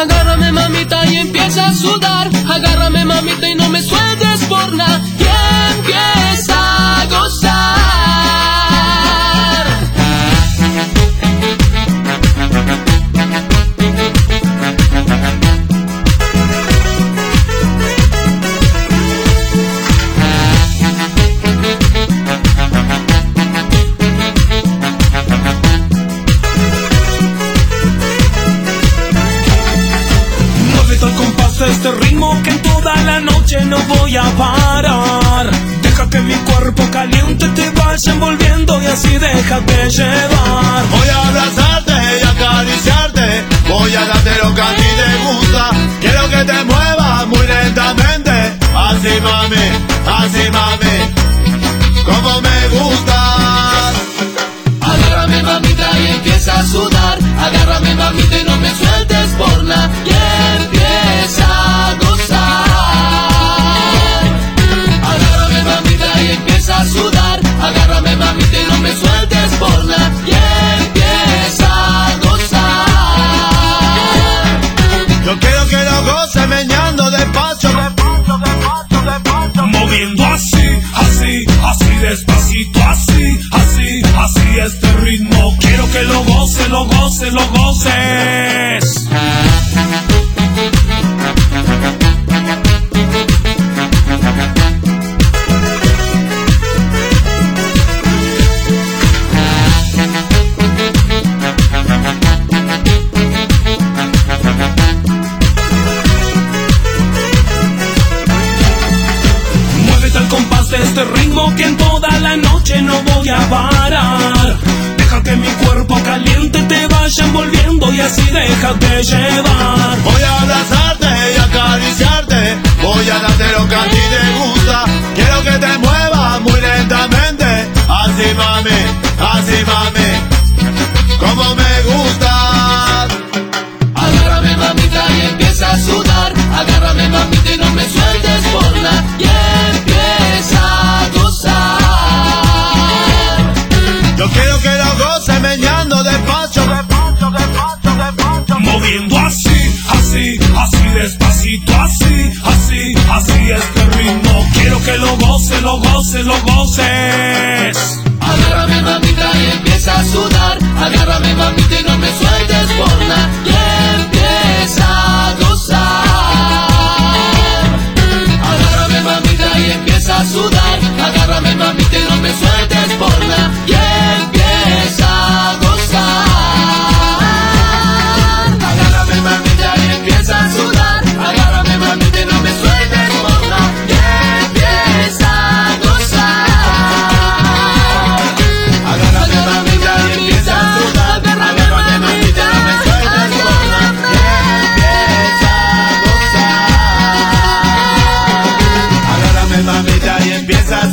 Agárrame mamita y empieza a sudar. Agárrame mamita y no me sueltes por nada. Y empieza a gozar. Este ritmo que en toda la noche no voy a parar. Deja que mi cuerpo caliente te vaya envolviendo y así déjate llevar. Voy a abrazarte y acariciarte, voy a darte lo que a ti te gusta. Quiero que te muevas muy lentamente, así mami, como me gustas. Agárrame mamita y empieza a sudar. Agárrame mamita y no me sueltes por nada. Y empieza a gozar. Agárrame mamita y empieza a sudar. Agárrame mamita y no me sueltes por nada. Y empieza a gozar. Yo quiero que lo goce meñando despacio, moviendo así, despacito, así este ritmo. Quiero que lo goces. Muévete al compás de este ritmo que en toda la noche no voy a parar. Deja que mi cuerpo caliente te vaya envolviendo y así déjate llevar. voy a abrazarte y acariciarte, voy a darte lo que a ti te gusta. Quiero que te muevas muy lentamente, así mami, como me gustas. Agárrame mamita y empieza a sudar. Agárrame mamita y no me sueltes por nada. Y empieza a gozar. Yo quiero que lo goce meñando despacio, moviendo así, despacito, así este ritmo. Quiero que lo goces. Agárrame mamita y empieza a sudar. Agárrame mamita y no me sueltes por nada. Y empieza a gozar. Agárrame mamita y empieza a sudar. Agárrame mamita y no me sueltes por nada. Y empieza a gozar. Agárrame mamita y empieza a sudar. Agárrame mamita y no me sueltes por nada. Y empieza a gozar. Agárrame mamita y empieza a sudar. Agárrame mamita y no me sueltes por nada. Y empieza a gozar. agárrame mamita y empieza a